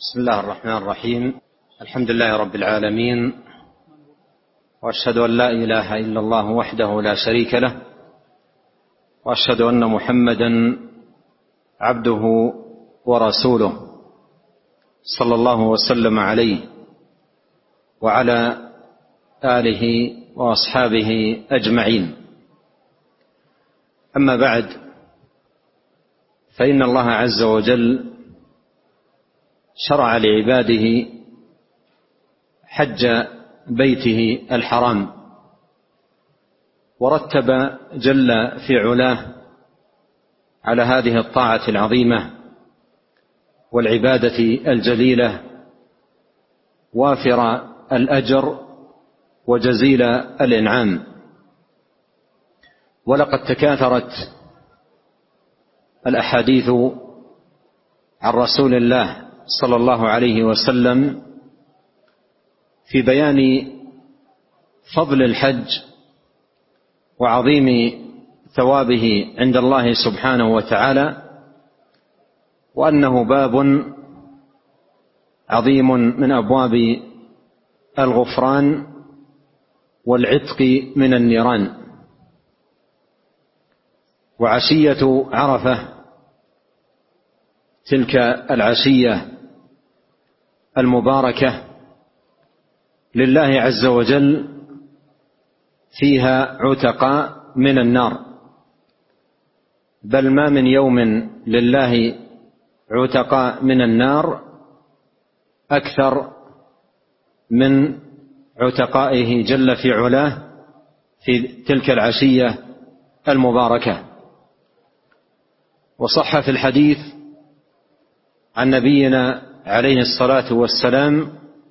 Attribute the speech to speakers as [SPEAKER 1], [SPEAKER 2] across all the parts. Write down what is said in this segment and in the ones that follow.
[SPEAKER 1] بسم الله الرحمن الرحيم. الحمد لله رب العالمين، وأشهد أن لا إله إلا الله وحده لا شريك له، وأشهد أن محمدا عبده ورسوله صلى الله وسلم عليه وعلى آله وأصحابه أجمعين. أما بعد، فإن الله عز وجل شرع لعباده حج بيته الحرام، ورتب جل في علاه على هذه الطاعة العظيمة والعبادة الجليلة وافر الأجر وجزيل الإنعام. ولقد تكاثرت الأحاديث عن رسول الله صلى الله عليه وسلم في بيان فضل الحج وعظيم ثوابه عند الله سبحانه وتعالى، وأنه باب عظيم من أبواب الغفران والعتق من النيران. وعشية عرفة، تلك العشية المباركة لله عز وجل فيها عتقاء من النار، بل ما من يوم لله عتقاء من النار أكثر من عتقائه جل في علاه في تلك العشية المباركة. وصح في الحديث عن نبينا عليه الصلاة والسلام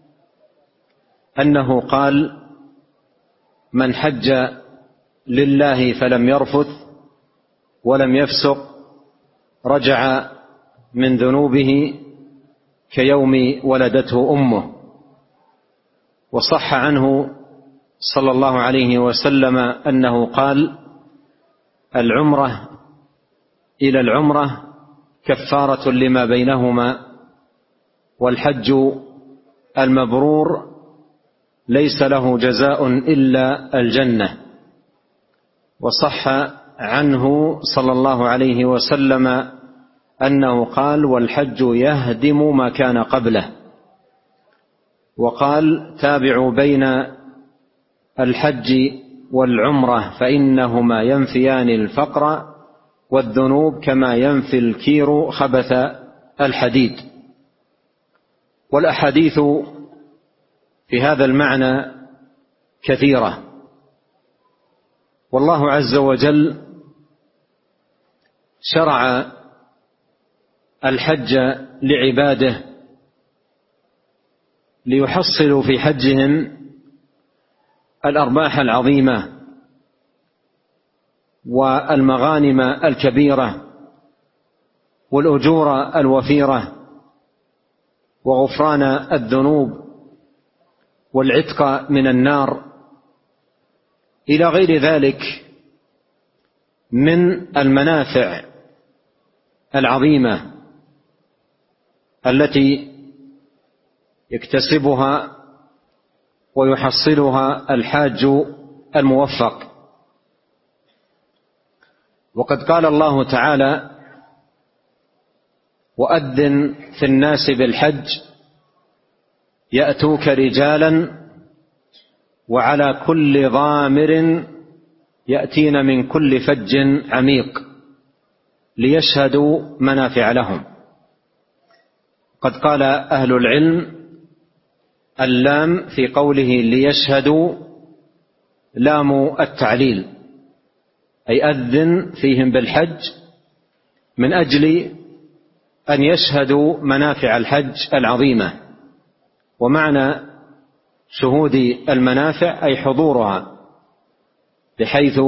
[SPEAKER 1] أنه قال: من حج لله فلم يرفث ولم يفسق رجع من ذنوبه كيوم ولدته أمه. وصح عنه صلى الله عليه وسلم أنه قال: العمرة إلى العمرة كفارة لما بينهما، والحج المبرور ليس له جزاء إلا الجنة. وصح عنه صلى الله عليه وسلم أنه قال: والحج يهدم ما كان قبله. وقال: تابعوا بين الحج والعمرة فإنهما ينفيان الفقر والذنوب كما ينفي الكير خبث الحديد. والأحاديث في هذا المعنى كثيرة، والله عز وجل شرع الحج لعباده ليحصلوا في حجهم الأرباح العظيمة والمغانم الكبيرة والأجور الوفيرة وغفران الذنوب والعتق من النار إلى غير ذلك من المنافع العظيمة التي يكتسبها ويحصلها الحاج الموفق. وقد قال الله تعالى: وأذن في الناس بالحج يأتوك رجالا وعلى كل ضامر يأتين من كل فج عميق ليشهدوا منافع لهم. قد قال أهل العلم: اللام في قوله ليشهدوا لام التعليل، أي أذن فيهم بالحج من أجل أن يشهدوا منافع الحج العظيمة. ومعنى شهود المنافع أي حضورها، بحيث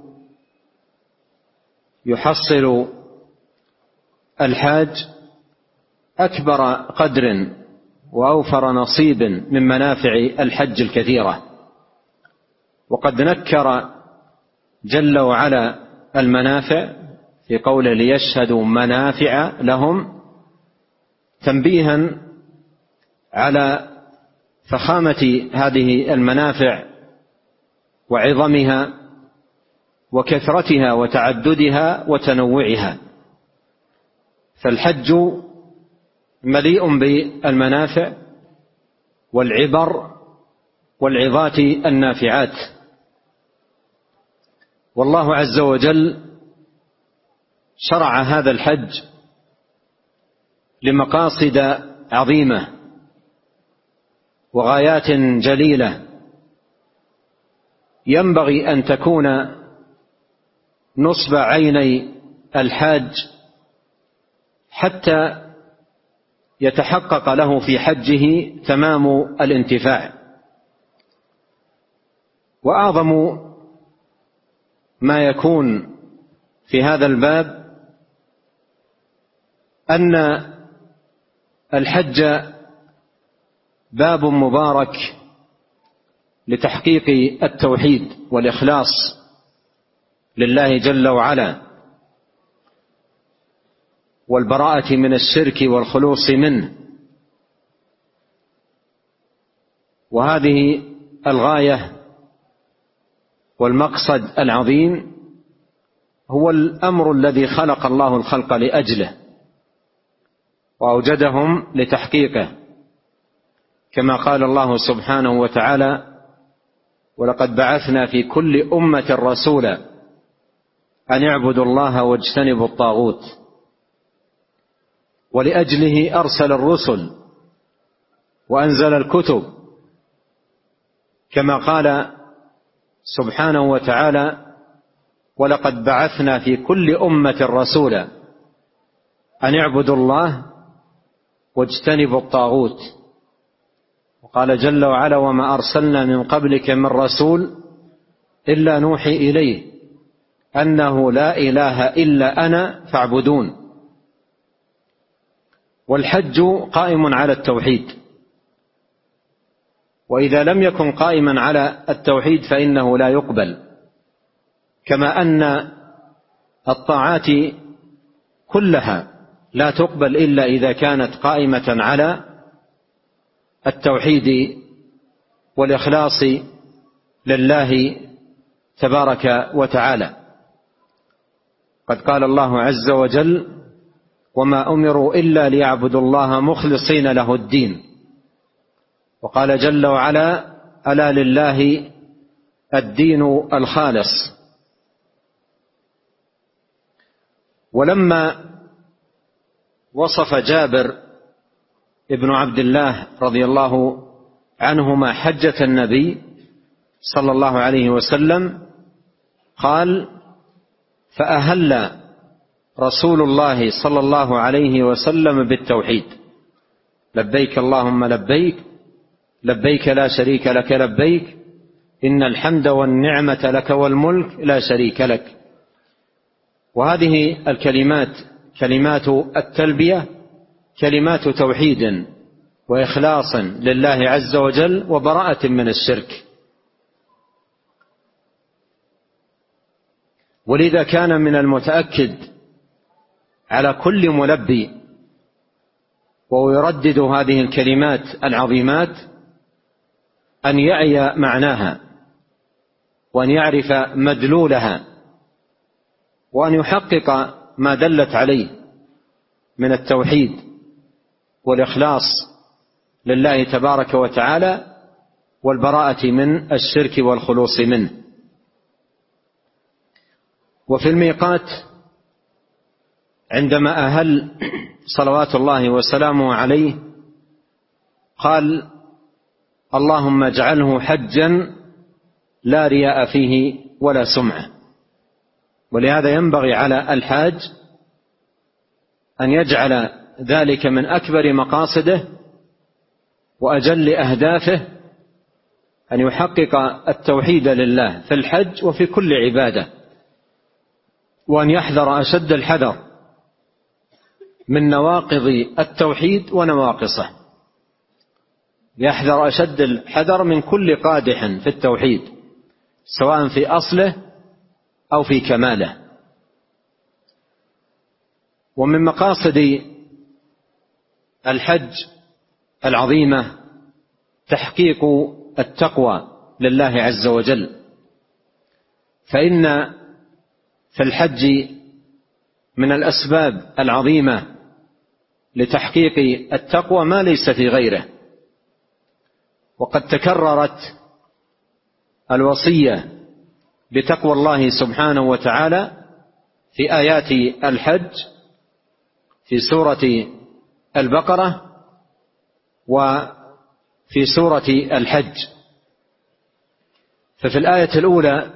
[SPEAKER 1] يحصل الحاج أكبر قدر وأوفر نصيب من منافع الحج الكثيرة. وقد نكر جل وعلا المنافع في قوله ليشهدوا منافع لهم، تنبيها على فخامة هذه المنافع وعظمها وكثرتها وتعددها وتنوعها. فالحج مليء بالمنافع والعبر والعظات النافعات، والله عز وجل شرع هذا الحج لمقاصد عظيمة وغايات جليلة ينبغي أن تكون نصب عيني الحاج حتى يتحقق له في حجه تمام الانتفاع. وأعظم ما يكون في هذا الباب أن الحج باب مبارك لتحقيق التوحيد والإخلاص لله جل وعلا والبراءة من الشرك والخلوص منه. وهذه الغاية والمقصد العظيم هو الأمر الذي خلق الله الخلق لأجله وأوجدهم لتحقيقه، كما قال الله سبحانه وتعالى: ولقد بعثنا في كل أمة رسولا أن اعبدوا الله واجتنبوا الطاغوت. ولأجله أرسل الرسل وأنزل الكتب، كما قال سبحانه وتعالى: ولقد بعثنا في كل أمة رسولا أن اعبدوا الله واجتنبوا الطاغوت. وقال جل وعلا: وما أرسلنا من قبلك من رسول إلا نوحي إليه أنه لا إله إلا أنا فاعبدون. والحج قائم على التوحيد، وإذا لم يكن قائما على التوحيد فإنه لا يقبل، كما أن الطاعات كلها لا تقبل إلا إذا كانت قائمة على التوحيد والإخلاص لله تبارك وتعالى. قد قال الله عز وجل: وما أمروا إلا ليعبدوا الله مخلصين له الدين. وقال جل وعلا: ألا لله الدين الخالص. ولما وصف جابر ابن عبد الله رضي الله عنهما حجة النبي صلى الله عليه وسلم قال: فأهل رسول الله صلى الله عليه وسلم بالتوحيد: لبيك اللهم لبيك، لبيك لا شريك لك لبيك، إن الحمد والنعمة لك والملك لا شريك لك. وهذه الكلمات كلمات التلبية كلمات توحيد وإخلاص لله عز وجل وبراءة من الشرك. ولذا كان من المتأكد على كل ملبي وهو يردد هذه الكلمات العظيمات أن يعي معناها وأن يعرف مدلولها وأن يحقق ما دلت عليه من التوحيد والإخلاص لله تبارك وتعالى والبراءة من الشرك والخلوص منه. وفي الميقات عندما أهل صلوات الله وسلامه عليه قال: اللهم اجعله حجا لا رياء فيه ولا سمعة. ولهذا ينبغي على الحاج أن يجعل ذلك من أكبر مقاصده وأجل أهدافه، أن يحقق التوحيد لله في الحج وفي كل عبادة، وأن يحذر أشد الحذر من نواقض التوحيد ونواقصه، يحذر أشد الحذر من كل قادح في التوحيد سواء في أصله أو في كماله. ومن مقاصد الحج العظيمة تحقيق التقوى لله عز وجل، فإن في الحج من الأسباب العظيمة لتحقيق التقوى ما ليس في غيره. وقد تكررت الوصية بتقوى الله سبحانه وتعالى في آيات الحج في سورة البقرة وفي سورة الحج. ففي الآية الأولى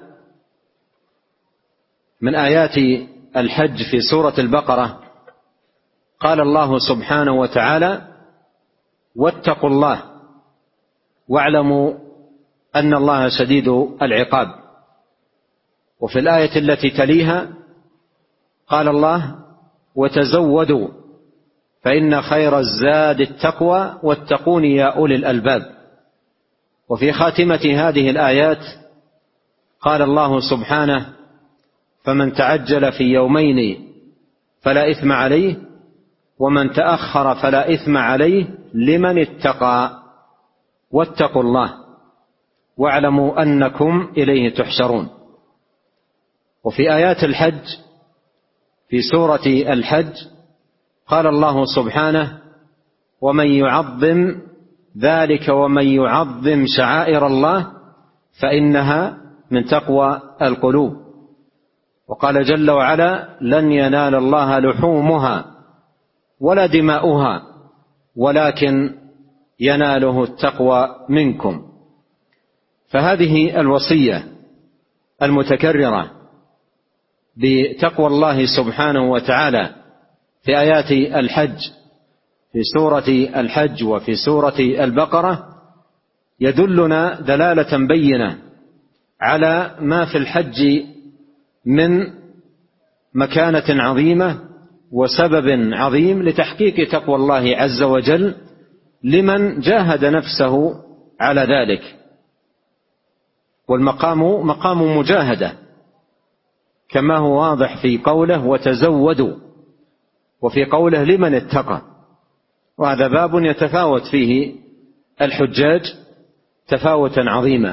[SPEAKER 1] من آيات الحج في سورة البقرة قال الله سبحانه وتعالى: واتقوا الله واعلموا أن الله شديد العقاب. وفي الآية التي تليها قال الله: وتزودوا فإن خير الزاد التقوى واتقون يا أولي الألباب. وفي خاتمة هذه الآيات قال الله سبحانه: فمن تعجل في يومين فلا إثم عليه ومن تأخر فلا إثم عليه لمن اتقى واتقوا الله واعلموا أنكم إليه تحشرون. وفي آيات الحج في سورة الحج قال الله سبحانه: ومن يعظم ذلك ومن يعظم شعائر الله فإنها من تقوى القلوب. وقال جل وعلا: لن ينال الله لحومها ولا دماؤها ولكن يناله التقوى منكم. فهذه الوصية المتكررة بتقوى الله سبحانه وتعالى في آيات الحج في سورة الحج وفي سورة البقرة يدلنا دلالة بينة على ما في الحج من مكانة عظيمة وسبب عظيم لتحقيق تقوى الله عز وجل لمن جاهد نفسه على ذلك. والمقام مقام مجاهدة كما هو واضح في قوله: وتزودوا، وفي قوله: لمن اتقى. وهذا باب يتفاوت فيه الحجاج تفاوتا عظيما.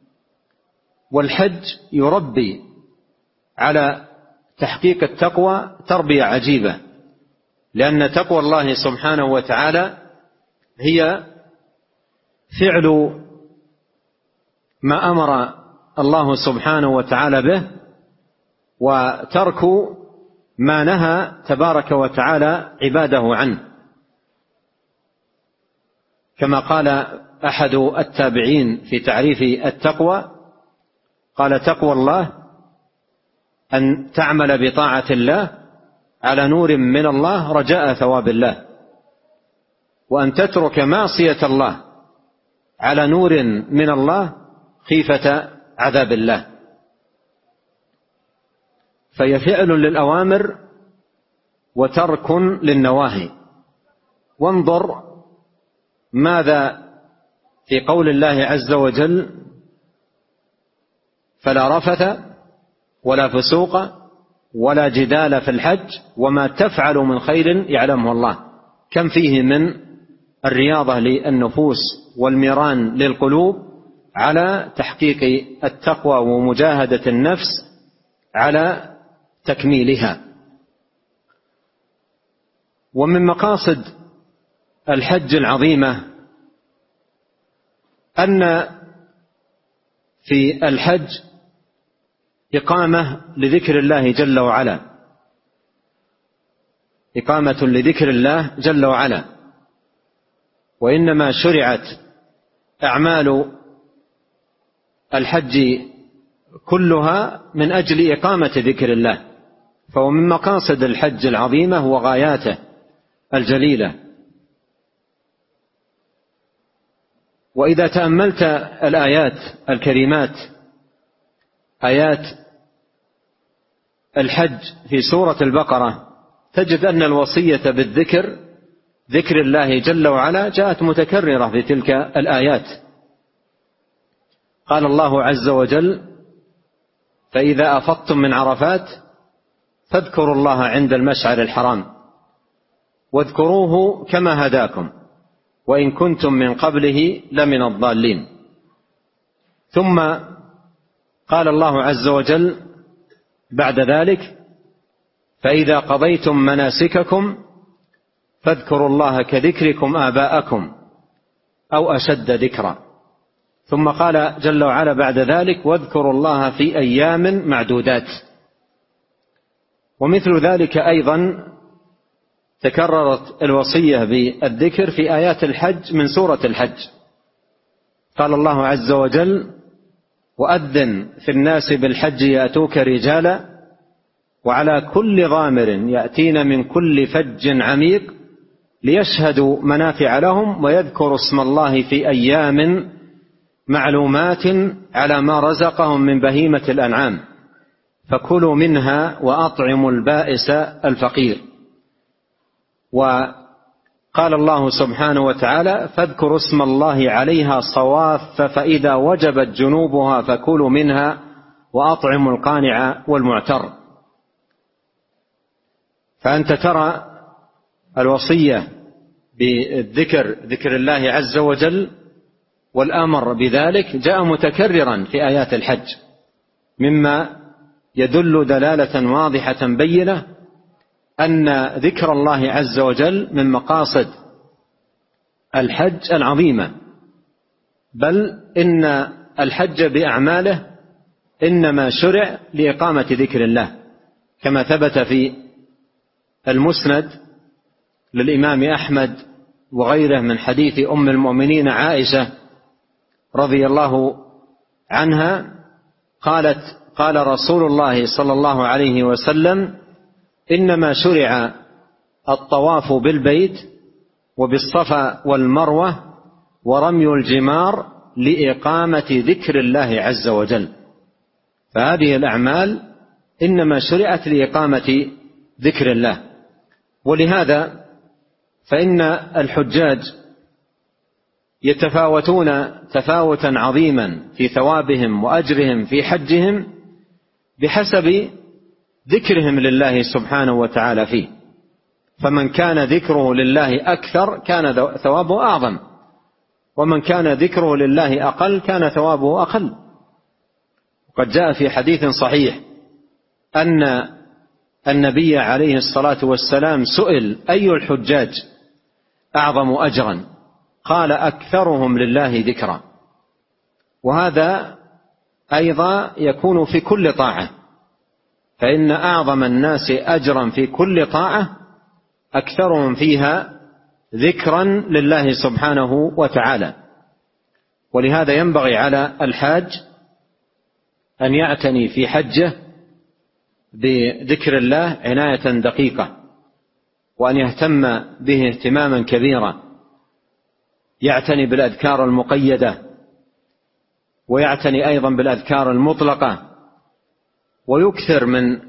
[SPEAKER 1] والحج يربي على تحقيق التقوى تربية عجيبة، لأن تقوى الله سبحانه وتعالى هي فعل ما أمر الله سبحانه وتعالى به وترك ما نهى تبارك وتعالى عباده عنه. كما قال أحد التابعين في تعريف التقوى قال: تقوى الله أن تعمل بطاعة الله على نور من الله رجاء ثواب الله، وأن تترك معصية الله على نور من الله خيفة عذاب الله. فهي فعل للأوامر وترك للنواهي. وانظر ماذا في قول الله عز وجل: فلا رفث ولا فسوق ولا جدال في الحج وما تفعل من خير يعلمه الله. كم فيه من الرياضة للنفوس والميران للقلوب على تحقيق التقوى ومجاهدة النفس على تكميلها. ومن مقاصد الحج العظيمة أن في الحج إقامة لذكر الله جل وعلا، إقامة لذكر الله جل وعلا. وإنما شرعت أعمال الحج كلها من أجل إقامة ذكر الله، فهو من مقاصد الحج العظيمة وغاياته الجليلة. وإذا تأملت الآيات الكريمات آيات الحج في سورة البقرة تجد أن الوصية بالذكر، ذكر الله جل وعلا، جاءت متكررة في تلك الآيات. قال الله عز وجل: فإذا أفضتم من عرفات فاذكروا الله عند المشعر الحرام واذكروه كما هداكم وإن كنتم من قبله لمن الضالين. ثم قال الله عز وجل بعد ذلك: فإذا قضيتم مناسككم فاذكروا الله كذكركم آباءكم أو أشد ذكرا. ثم قال جل وعلا بعد ذلك: واذكروا الله في أيام معدودات. ومثل ذلك أيضا تكررت الوصية بالذكر في آيات الحج من سورة الحج. قال الله عز وجل: وأذن في الناس بالحج يأتوك رجالا وعلى كل ضامر يأتين من كل فج عميق ليشهدوا منافع لهم ويذكروا اسم الله في أيام معلومات على ما رزقهم من بهيمة الأنعام فكلوا منها وأطعموا البائس الفقير. وقال الله سبحانه وتعالى: فاذكروا اسم الله عليها صواف فإذا وجبت جنوبها فكلوا منها وأطعموا القانع والمعتر. فأنت ترى الوصية بالذكر، ذكر الله عز وجل، والأمر بذلك جاء متكررا في آيات الحج، مما يدل دلالة واضحة بينة أن ذكر الله عز وجل من مقاصد الحج العظيمة، بل إن الحج بأعماله إنما شرع لإقامة ذكر الله، كما ثبت في المسند للإمام أحمد وغيره من حديث أم المؤمنين عائشة رضي الله عنها قالت: قال رسول الله صلى الله عليه وسلم: إنما شرع الطواف بالبيت وبالصفا والمروة ورمي الجمار لإقامة ذكر الله عز وجل. فهذه الأعمال إنما شرعت لإقامة ذكر الله. ولهذا فإن الحجاج يتفاوتون تفاوتا عظيما في ثوابهم وأجرهم في حجهم بحسب ذكرهم لله سبحانه وتعالى فيه. فمن كان ذكره لله أكثر كان ثوابه أعظم، ومن كان ذكره لله أقل كان ثوابه أقل. وقد جاء في حديث صحيح أن النبي عليه الصلاة والسلام سئل: أي الحجاج أعظم أجرا؟ قال: أكثرهم لله ذكرا. وهذا أيضا يكون في كل طاعة، فإن أعظم الناس أجرا في كل طاعة أكثرهم فيها ذكرا لله سبحانه وتعالى. ولهذا ينبغي على الحاج أن يعتني في حجه بذكر الله عناية دقيقة، وأن يهتم به اهتماما كبيرا، يعتني بالأذكار المقيدة، ويعتني أيضا بالأذكار المطلقة، ويكثر من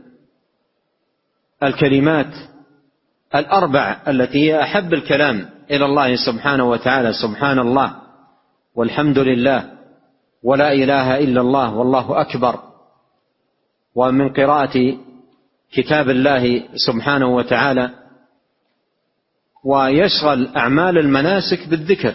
[SPEAKER 1] الكلمات الأربع التي هي أحب الكلام إلى الله سبحانه وتعالى: سبحان الله والحمد لله ولا إله إلا الله والله أكبر. ومن قراءة كتاب الله سبحانه وتعالى. ويشغل أعمال المناسك بالذكر،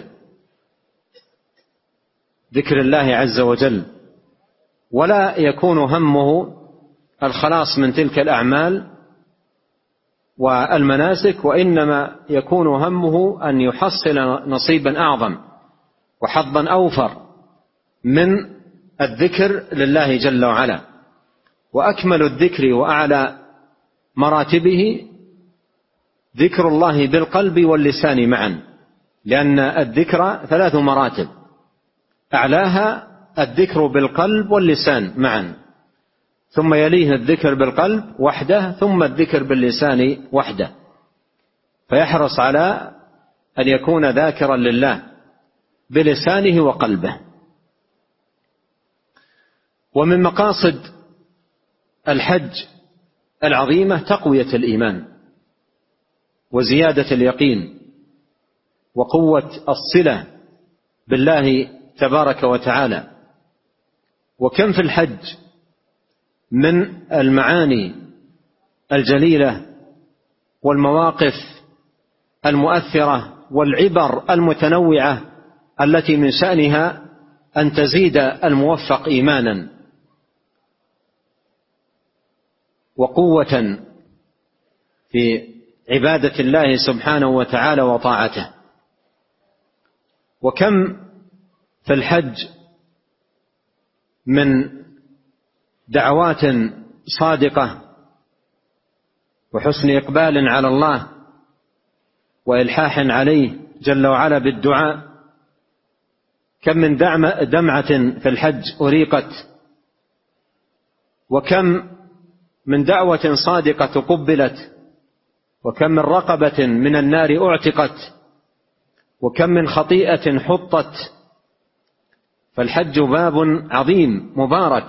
[SPEAKER 1] ذكر الله عز وجل، ولا يكون همه الخلاص من تلك الأعمال والمناسك، وإنما يكون همه أن يحصل نصيبا أعظم وحظا أوفر من الذكر لله جل وعلا. وأكمل الذكر وأعلى مراتبه ذكر الله بالقلب واللسان معا، لأن الذكر 3 مراتب، أعلاها الذكر بالقلب واللسان معا، ثم يليه الذكر بالقلب وحده، ثم الذكر باللسان وحده. فيحرص على أن يكون ذاكرا لله بلسانه وقلبه. ومن مقاصد الحج العظيمة تقوية الإيمان وزيادة اليقين وقوة الصلة بالله تبارك وتعالى. وكم في الحج من المعاني الجليلة والمواقف المؤثرة والعبر المتنوعة التي من شأنها أن تزيد الموفق إيمانا وقوة في عبادة الله سبحانه وتعالى وطاعته. وكم في الحج من دعوات صادقة وحسن إقبال على الله وإلحاح عليه جل وعلا بالدعاء. كم من دمعة في الحج أريقت، وكم من دعوة صادقة قبلت، وكم من رقبة من النار أعتقت، وكم من خطيئة حطت. فالحج باب عظيم مبارك.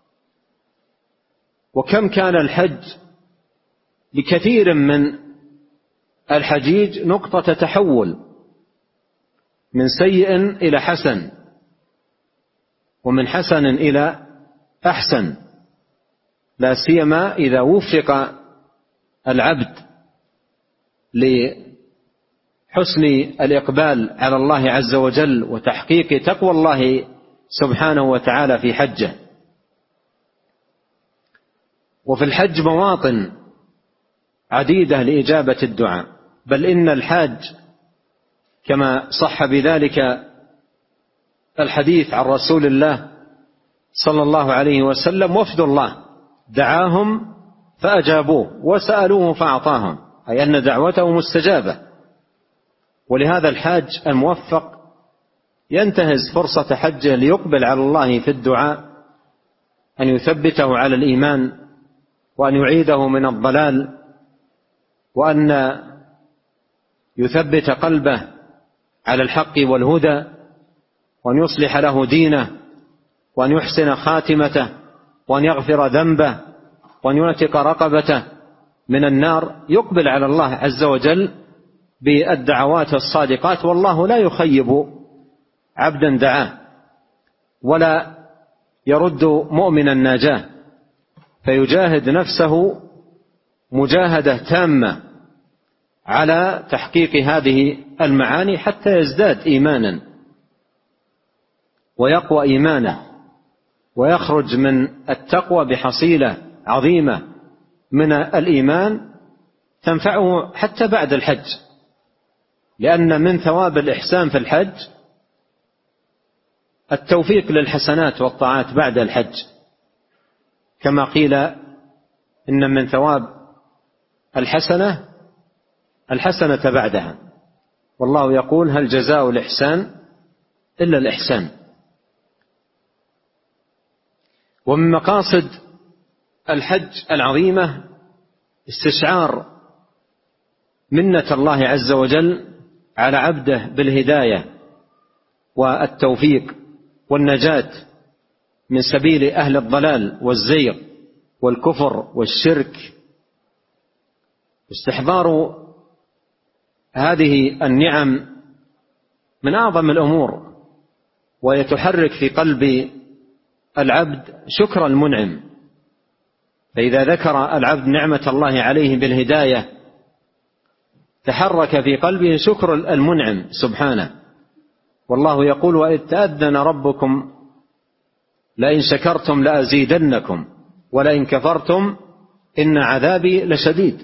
[SPEAKER 1] وكم كان الحج لكثير من الحجيج نقطة تحول من سيء إلى حسن، ومن حسن إلى أحسن، لا سيما إذا وفق العبد لحسن الإقبال على الله عز وجل وتحقيق تقوى الله سبحانه وتعالى في حجه. وفي الحج مواطن عديدة لإجابة الدعاء، بل إن الحاج كما صح بذلك الحديث عن رسول الله صلى الله عليه وسلم: وفد الله دعاهم فأجابوه وسألوه فأعطاهم، أي أن دعوته مستجابة. ولهذا الحاج الموفق ينتهز فرصة حجه ليقبل على الله في الدعاء أن يثبته على الإيمان، وأن يعيده من الضلال، وأن يثبت قلبه على الحق والهدى، وأن يصلح له دينه، وأن يحسن خاتمته، وأن يغفر ذنبه، وأن يعتق رقبته من النار. يقبل على الله عز وجل بالدعوات الصادقات، والله لا يخيب عبدا دعاه ولا يرد مؤمنا ناجاه، فيجاهد نفسه مجاهدة تامة على تحقيق هذه المعاني حتى يزداد إيمانا ويقوى إيمانه، ويخرج من التقوى بحصيلة عظيمة من الإيمان تنفعه حتى بعد الحج. لأن من ثواب الإحسان في الحج التوفيق للحسنات والطاعات بعد الحج، كما قيل إن من ثواب الحسنة بعدها، والله يقول: هل جزاء الإحسان إلا الإحسان. ومن مقاصد الحج العظيمة استشعار منة الله عز وجل على عبده بالهداية والتوفيق والنجاة من سبيل أهل الضلال والزيغ والكفر والشرك. استحضار هذه النعم من أعظم الأمور، ويتحرك في قلب العبد شكر المنعم. فإذا ذكر العبد نعمة الله عليه بالهداية تحرك في قلبه شكر المنعم سبحانه. والله يقول: وإذ تأذن ربكم لئن شكرتم لأزيدنكم ولئن كفرتم إن عذابي لشديد.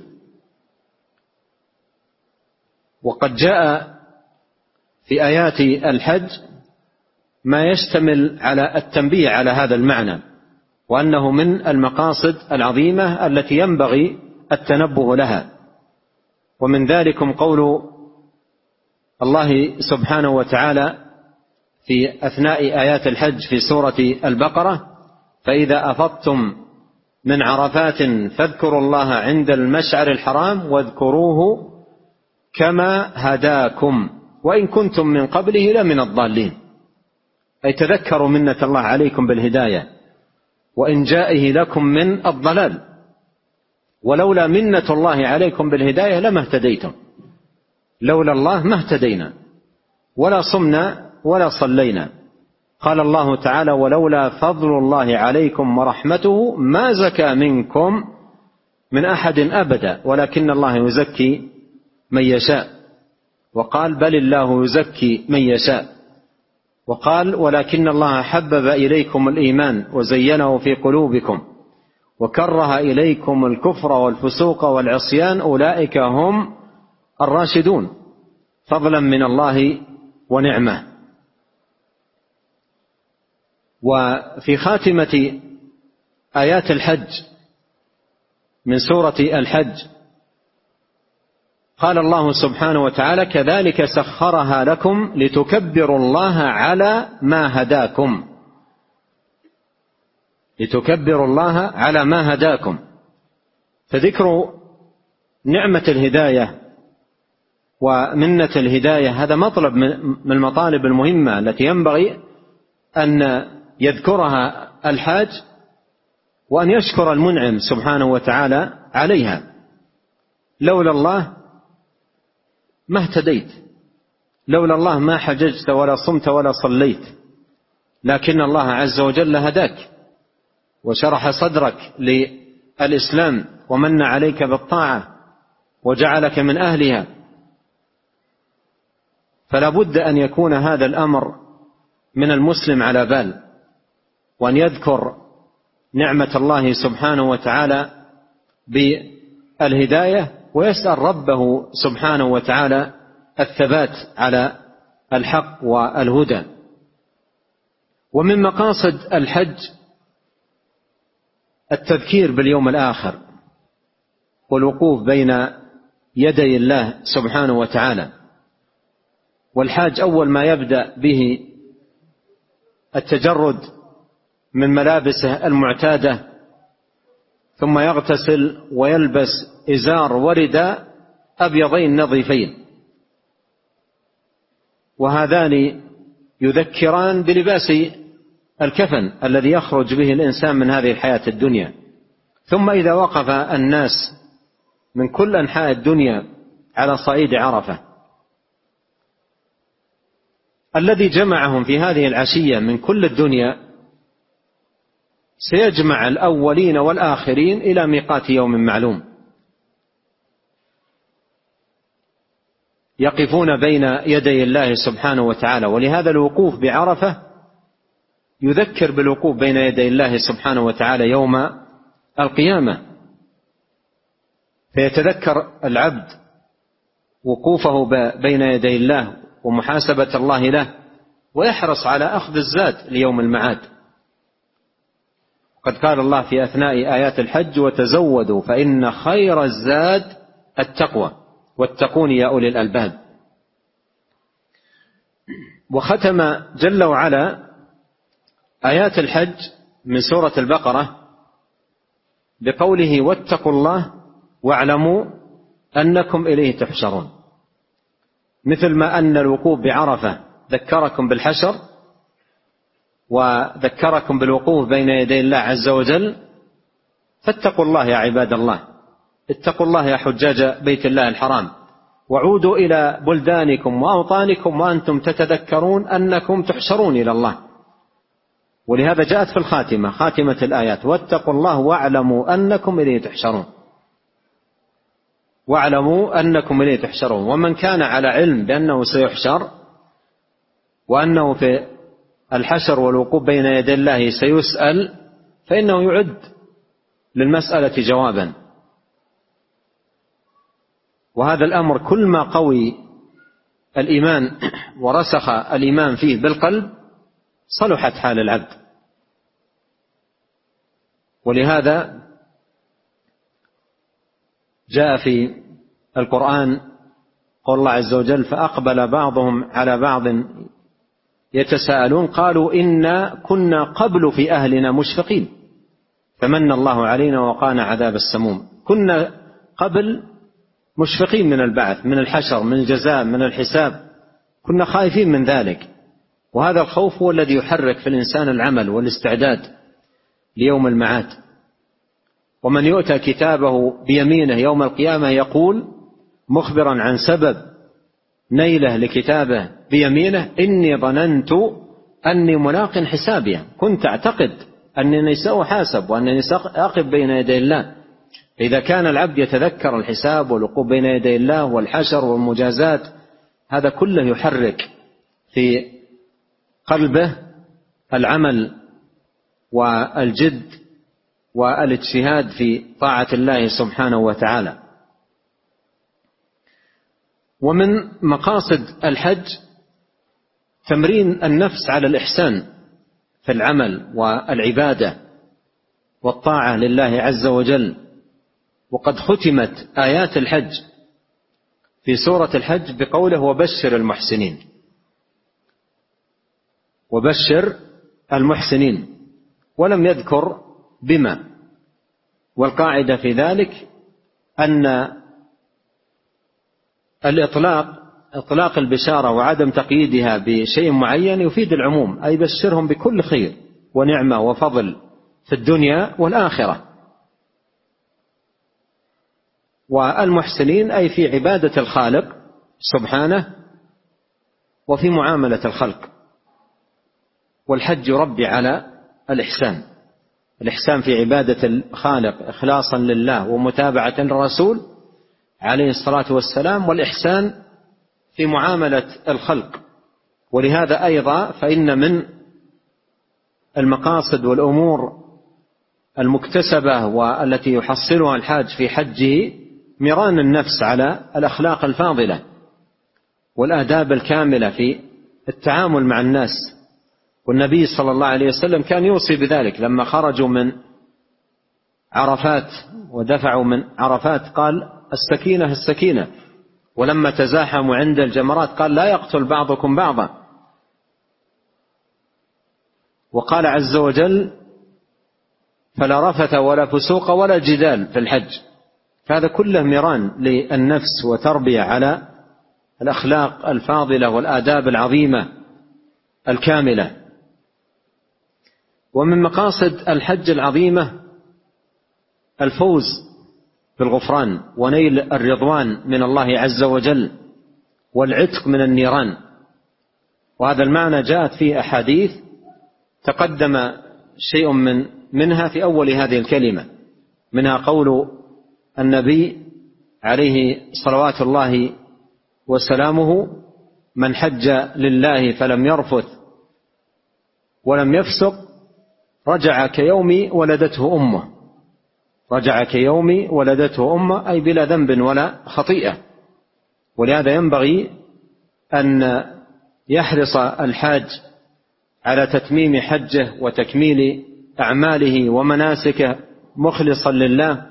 [SPEAKER 1] وقد جاء في آيات الحج ما يشتمل على التنبيه على هذا المعنى، وأنه من المقاصد العظيمة التي ينبغي التنبه لها. ومن ذلكم قول الله سبحانه وتعالى في أثناء آيات الحج في سورة البقرة: فإذا أفضتم من عرفات فاذكروا الله عند المشعر الحرام واذكروه كما هداكم وإن كنتم من قبله لمن الضالين. أي تذكروا منة الله عليكم بالهداية وإن جائه لكم من الضلال، ولولا منة الله عليكم بالهداية لما اهتديتم. لولا الله ما اهتدينا ولا صمنا ولا صلينا. قال الله تعالى: ولولا فضل الله عليكم ورحمته ما زكى منكم من أحد أبدا ولكن الله يزكي من يشاء. وقال بل الله يزكي من يشاء، وقال ولكن الله حبب إليكم الإيمان وزينه في قلوبكم وكره إليكم الكفر والفسوق والعصيان أولئك هم الراشدون فضلا من الله ونعمه. وفي خاتمة آيات الحج من سورة الحج قال الله سبحانه وتعالى كذلك سخرها لكم لتكبروا الله على ما هداكم، لتكبروا الله على ما هداكم. فذكر نعمة الهداية ومنة الهداية هذا مطلب من المطالب المهمة التي ينبغي أن يذكرها الحاج، وأن يشكر المنعم سبحانه وتعالى عليها. لولا الله ما اهتديت، لولا الله ما حججت ولا صمت ولا صليت، لكن الله عز وجل هداك وشرح صدرك للإسلام ومن عليك بالطاعة وجعلك من أهلها. فلا بد أن يكون هذا الأمر من المسلم على بال، وأن يذكر نعمة الله سبحانه وتعالى بالهداية ويسأل ربه سبحانه وتعالى الثبات على الحق والهدى. ومن مقاصد الحج التذكير باليوم الآخر والوقوف بين يدي الله سبحانه وتعالى. والحاج أول ما يبدأ به التجرد من ملابسه المعتادة، ثم يغتسل ويلبس إزار ورداء أبيضين نظيفين، وهذان يذكران بلباس الكفن الذي يخرج به الإنسان من هذه الحياة الدنيا. ثم إذا وقف الناس من كل أنحاء الدنيا على صعيد عرفة الذي جمعهم في هذه العشية من كل الدنيا، سيجمع الأولين والآخرين إلى ميقات يوم معلوم، يقفون بين يدي الله سبحانه وتعالى. ولهذا الوقوف بعرفة يذكر بالوقوف بين يدي الله سبحانه وتعالى يوم القيامة، فيتذكر العبد وقوفه بين يدي الله ومحاسبة الله له، ويحرص على أخذ الزاد ليوم المعاد. قد قال الله في أثناء آيات الحج وتزودوا فإن خير الزاد التقوى واتقون يا أولي الألباب. وختم جل وعلا آيات الحج من سورة البقرة بقوله واتقوا الله واعلموا أنكم إليه تحشرون، مثل ما أن الوقوف بعرفة ذكركم بالحشر وذكركم بالوقوف بين يدي الله عز وجل، فاتقوا الله يا عباد الله، اتقوا الله يا حجاج بيت الله الحرام، وعودوا إلى بلدانكم وأوطانكم وأنتم تتذكرون أنكم تحشرون إلى الله. ولهذا جاءت في الخاتمة، خاتمة الآيات واتقوا الله واعلموا أنكم إليه تحشرون، واعلموا أنكم إليه تحشرون. ومن كان على علم بأنه سيحشر وأنه في الحشر والوقوف بين يدي الله سيسأل، فإنه يعد للمسألة جوابا. وهذا الأمر كل ما قوي الإيمان ورسخ الإيمان فيه بالقلب صلحت حال العبد. ولهذا جاء في القرآن قول الله عز وجل فأقبل بعضهم على بعض يتساءلون قالوا إنا كنا قبل في أهلنا مشفقين فمن الله علينا وقانا عذاب السموم. كنا قبل مشفقين من البعث، من الحشر، من الجزاء، من الحساب، كنا خائفين من ذلك. وهذا الخوف هو الذي يحرك في الإنسان العمل والاستعداد ليوم المعاد. ومن يؤتى كتابه بيمينه يوم القيامة يقول مخبرا عن سبب نيله لكتابه بيمينه إني ظننت أني ملاق حسابي، كنت أعتقد أنني سأحاسب وأنني سأقف بين يدي الله. إذا كان العبد يتذكر الحساب والوقوف بين يدي الله والحشر والمجازات هذا كله يحرك في قلبه العمل والجد والاجتهاد في طاعة الله سبحانه وتعالى. ومن مقاصد الحج تمرين النفس على الإحسان في العمل والعبادة والطاعة لله عز وجل. وقد ختمت آيات الحج في سورة الحج بقوله وبشر المحسنين، وبشر المحسنين، ولم يذكر بما. والقاعدة في ذلك أن إطلاق البشارة وعدم تقييدها بشيء معين يفيد العموم، أي بشرهم بكل خير ونعمة وفضل في الدنيا والآخرة. والمحسنين أي في عبادة الخالق سبحانه وفي معاملة الخلق. والحج يربي على الإحسان في عبادة الخالق إخلاصا لله ومتابعة للرسول عليه الصلاة والسلام، والإحسان في معاملة الخلق. ولهذا أيضا فإن من المقاصد والأمور المكتسبة والتي يحصلها الحاج في حجه ميران النفس على الأخلاق الفاضلة والآداب الكاملة في التعامل مع الناس. والنبي صلى الله عليه وسلم كان يوصي بذلك لما خرجوا من عرفات ودفعوا من عرفات قال السكينة السكينة، ولما تزاحموا عند الجمرات قال لا يقتل بعضكم بعضا، وقال عز وجل فلا رفث ولا فسوق ولا جدال في الحج. هذا كله ميران للنفس وتربية على الأخلاق الفاضلة والآداب العظيمة الكاملة. ومن مقاصد الحج العظيمة الفوز بالغفران ونيل الرضوان من الله عز وجل والعتق من النيران. وهذا المعنى جاءت فيه أحاديث تقدم شيء منها في أول هذه الكلمة، منها قول النبي عليه صلوات الله وسلامه من حج لله فلم يرفث ولم يفسق رجع كيوم ولدته أمه. رجع كيوم ولدته أمه أي بلا ذنب ولا خطيئة. ولهذا ينبغي أن يحرص الحاج على تتميم حجه وتكميل أعماله ومناسكه مخلصا لله،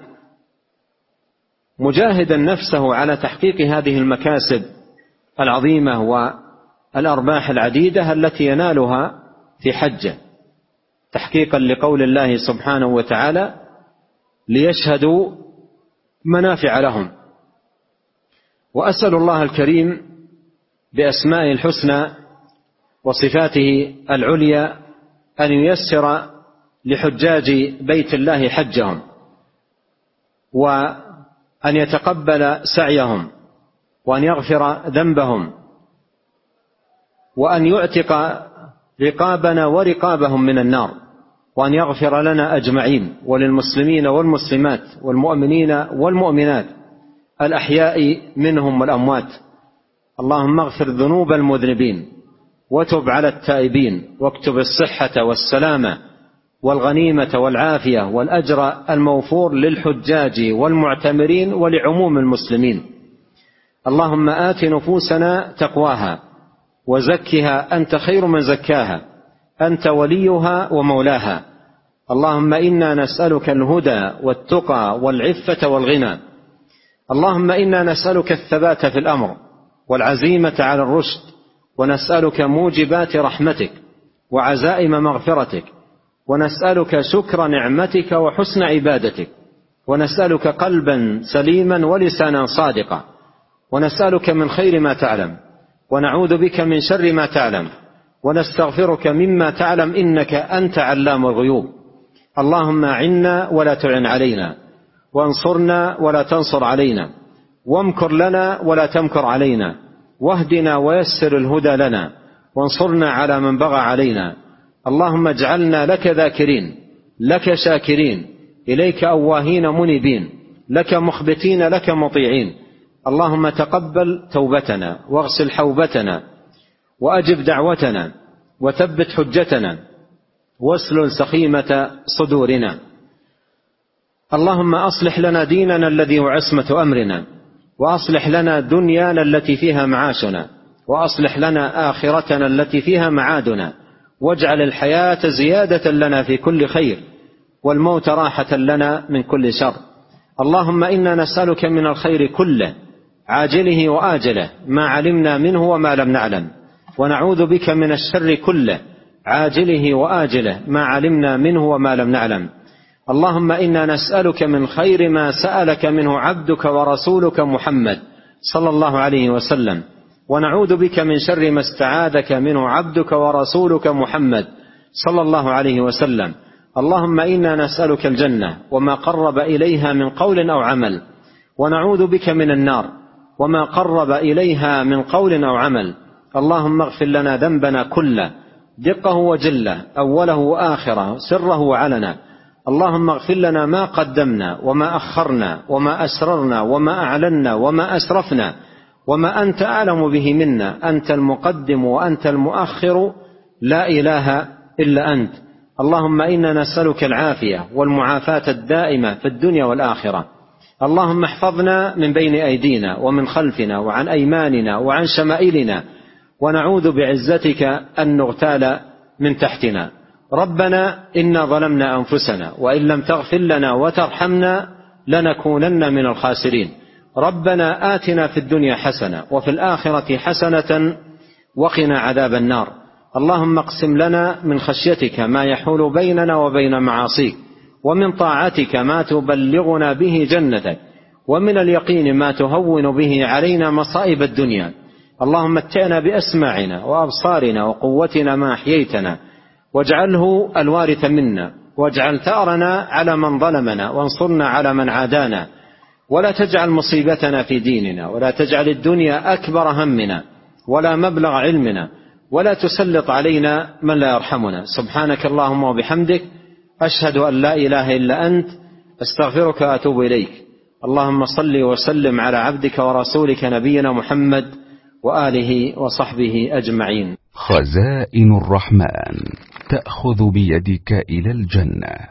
[SPEAKER 1] مجاهدا نفسه على تحقيق هذه المكاسب العظيمة والأرباح العديدة التي ينالها في حجه، تحقيقا لقول الله سبحانه وتعالى ليشهدوا منافع لهم. وأسأل الله الكريم بأسمائه الحسنى وصفاته العليا أن ييسر لحجاج بيت الله حجهم، وأن يتقبل سعيهم، وأن يغفر ذنبهم، وأن يعتق رقابنا ورقابهم من النار، وأن يغفر لنا أجمعين وللمسلمين والمسلمات والمؤمنين والمؤمنات الأحياء منهم والأموات. اللهم اغفر ذنوب المذنبين وتب على التائبين واكتب الصحة والسلامة والغنيمة والعافية والأجر الموفور للحجاج والمعتمرين ولعموم المسلمين. اللهم آت نفوسنا تقواها وزكها أنت خير من زكاها أنت وليها ومولاها. اللهم إنا نسألك الهدى والتقى والعفة والغنى. اللهم إنا نسألك الثبات في الأمر والعزيمة على الرشد، ونسألك موجبات رحمتك وعزائم مغفرتك، ونسألك شكر نعمتك وحسن عبادتك، ونسألك قلبا سليما ولسانا صادقا، ونسألك من خير ما تعلم ونعوذ بك من شر ما تعلم، ونستغفرك مما تعلم إنك أنت علام الغيوب. اللهم أعنا ولا تعن علينا، وانصرنا ولا تنصر علينا، وامكر لنا ولا تمكر علينا، واهدنا ويسر الهدى لنا، وانصرنا على من بغى علينا. اللهم اجعلنا لك ذاكرين لك شاكرين إليك أواهين منيبين، لك مخبتين لك مطيعين، اللهم تقبل توبتنا واغسل حوبتنا وأجب دعوتنا وثبت حجتنا واسلل سخيمة صدورنا. اللهم أصلح لنا ديننا الذي هو عصمة أمرنا، وأصلح لنا دنيانا التي فيها معاشنا، وأصلح لنا آخرتنا التي فيها معادنا، واجعل الحياة زيادة لنا في كل خير والموت راحة لنا من كل شر. اللهم إنا نسألك من الخير كله عاجله وآجله ما علمنا منه وما لم نعلم، ونعوذ بك من الشر كله عاجله وآجله ما علمنا منه وما لم نعلم. اللهم إنا نسألك من خير ما سألك منه عبدك ورسولك محمد صلى الله عليه وسلم، ونعوذ بك من شر ما استعاذك منه عبدك ورسولك محمد صلى الله عليه وسلم. اللهم إنا نسألك الجنة وما قرب إليها من قول أو عمل، ونعوذ بك من النار وما قرب إليها من قول أو عمل. اللهم اغفر لنا ذنبنا كله دقه وجله أوله وآخره سره وعلنا. اللهم اغفر لنا ما قدمنا وما أخرنا وما أسررنا وما أعلنا وما أسرفنا وما أنت أعلم به منا، أنت المقدم وأنت المؤخر لا إله إلا أنت. اللهم إنا نسألك العافية والمعافاة الدائمة في الدنيا والآخرة. اللهم احفظنا من بين أيدينا ومن خلفنا وعن أيماننا وعن شمائلنا، ونعوذ بعزتك أن نغتال من تحتنا. ربنا إنا ظلمنا أنفسنا وإن لم تغفر لنا وترحمنا لنكونن من الخاسرين. ربنا آتنا في الدنيا حسنة وفي الآخرة حسنة وقنا عذاب النار. اللهم اقسم لنا من خشيتك ما يحول بيننا وبين معاصيك، ومن طاعتك ما تبلغنا به جنتك، ومن اليقين ما تهون به علينا مصائب الدنيا. اللهم متعنا بأسماعنا وأبصارنا وقوتنا ما أحييتنا، واجعله الوارث منا، واجعل ثأرنا على من ظلمنا، وانصرنا على من عادانا، ولا تجعل مصيبتنا في ديننا، ولا تجعل الدنيا أكبر همنا ولا مبلغ علمنا، ولا تسلط علينا من لا يرحمنا. سبحانك اللهم وبحمدك، أشهد أن لا إله إلا أنت، أستغفرك وأتوب إليك. اللهم صل وسلم على عبدك ورسولك نبينا محمد وآله وصحبه أجمعين.
[SPEAKER 2] خزائن الرحمن تأخذ بيدك إلى الجنة.